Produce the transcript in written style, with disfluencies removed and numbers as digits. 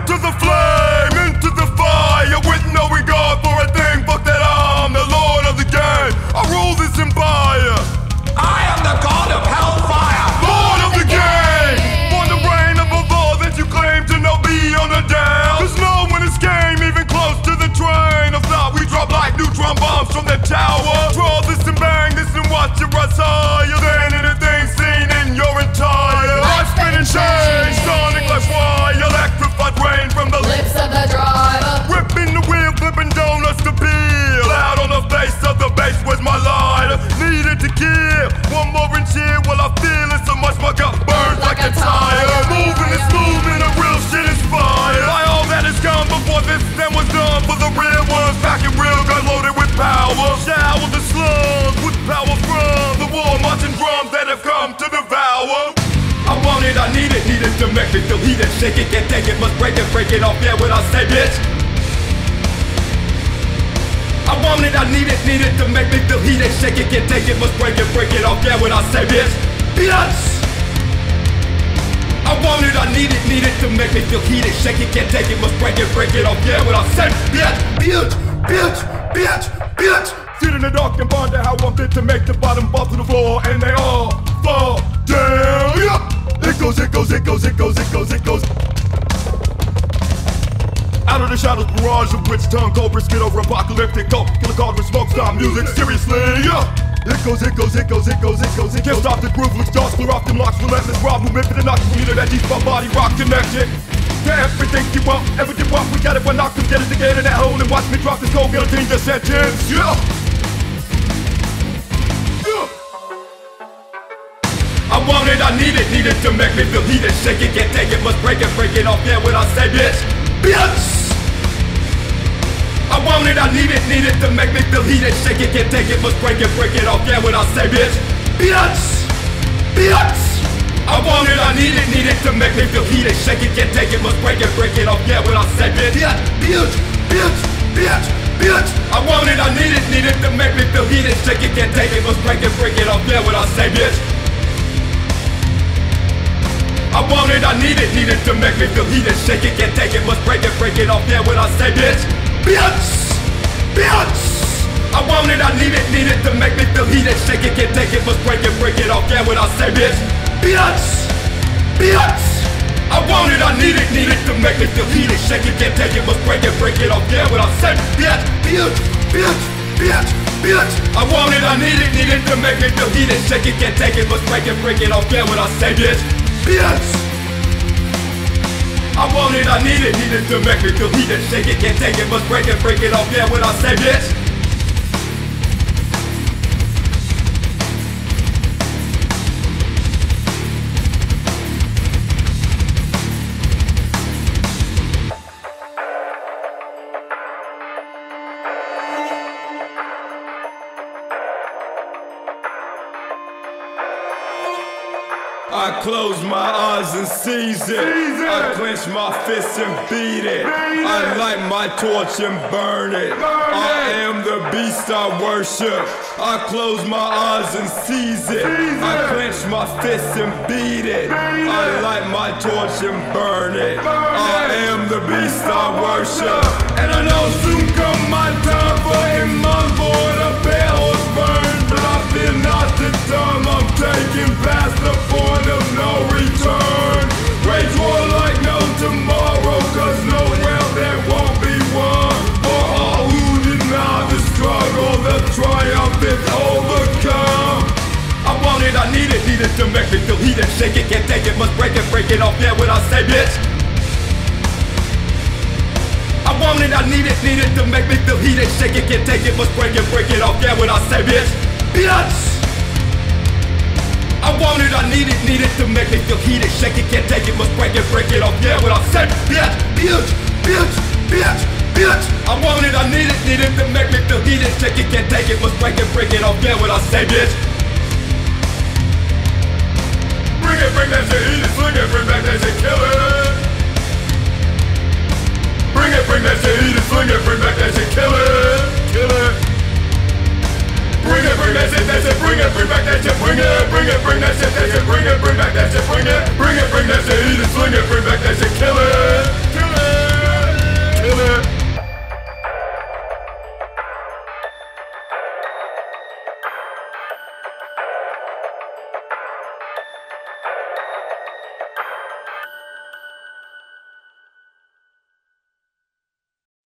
into the flame, into the fire, with no regard for a thing. Fuck that, I'm the lord of the game. I rule this empire. I am the god of hellfire, Lord of the game. For the reign of all that you claim to know beyond a doubt. Cause no one escaped even close to the train of thought. We drop like neutron bombs from the tower. Draw this and bang this and watch it rise higher than anything seen in your entire life. Spinning chains, sonic like wire, electrified rain from the Lips of the driver, ripping the wheel, flipping donuts to peel. Out on the face of the bass was my lighter. Needed to kill one more and chill while I feel it so much my gut burns like a tire. Moving and smoothing, a real shit inspired by all that has come before this then was done. For the real ones, packing real gun loaded with power. Shower the slugs with power from the war marching drums that have come to devour. I want it, I need it to make me feel heated. Shake it, can't take it, must break it off, yeah, what I say, bitch. I want it, I need it to make me feel heated. Shake it, can't take it, must break it off, yeah, what I say, bitch. Bitch! I want it, I need it to make me feel heated. Shake it, can't take it, must break it off, yeah, what I say, bitch. Sit in the dark and ponder how I'm fit to make the bottom fall to the floor, and they all fall down. Yeah. It goes. Out of the shadows, barrage of witch tongue, cold brisket over apocalyptic coke. Killer card with smoke, stop music, seriously, yeah. It goes. Can't stop the groove, look jaws, clear off them locks, relentless rob movement for the knocks from you that deep my body rock connection. Yeah, everything you want, everything you want, we got it, one knock, come get it together in that hole and watch me drop this cold guillotine just sentence, yeah. I want it, I need it to make me feel heated. Shake it, can't take it, must break it off, yeah, what I say, bitch. I want it, I need it to make me feel heated. Shake it, can't take it, must break it off, yeah, what I say, bitch. I want it, I need it to make me feel heated. Shake it, can't take it, must break it off, yeah, what I say, bitch. I want it, I need it to make me feel heated. Shake it, can't take it, must break it off, yeah, what I say, bitch. I want it, I need it to make me feel heated. Shake it, can't take it, must break it off, yeah, what I say, bitch. I want it, I need it to make me feel heated. Shake it, can't take it, must break it off, yeah, what I say, bitch. I want it, I need it to make me feel heated. Shake it, can't take it, must break it off, yeah, what I say, bitch. I want it, I need it to make me feel heated. Shake it, can't take it, must break it off, yeah, what I say, bitch. I want it, I need it to make me feel heated. Shake it, can't take it, must break it off, yeah, what I say, bitch. I close my eyes and seize it. I clench my fists and beat it. I light my torch and burn it. I am the beast I worship. I close my eyes and seize it. I clench my fists and beat it. I light my torch and burn it. I am the beast I worship. And I know soon come my time for him on board a bell's burn. But I fear not the time I'm taking past the point of no return. Rage war like no tomorrow, cause nowhere there won't be one. For all who deny the struggle, the triumph is overcome. I want it, I need it to make me feel heated. Shake it, can't take it, must break it off, yeah, what I say, bitch. I want it, I need it to make me feel heated. Shake it, can't take it, must break it off, yeah, what I say, bitch. I want it, I need it to make me feel heated. Shake it, can't take it, must break it off, yeah, what I say, bitch. I want it, I need it to make me feel heated. Shake it, can't take it, must break it off, yeah, what I say, bitch. Bring that shit, eat it, sling it, bring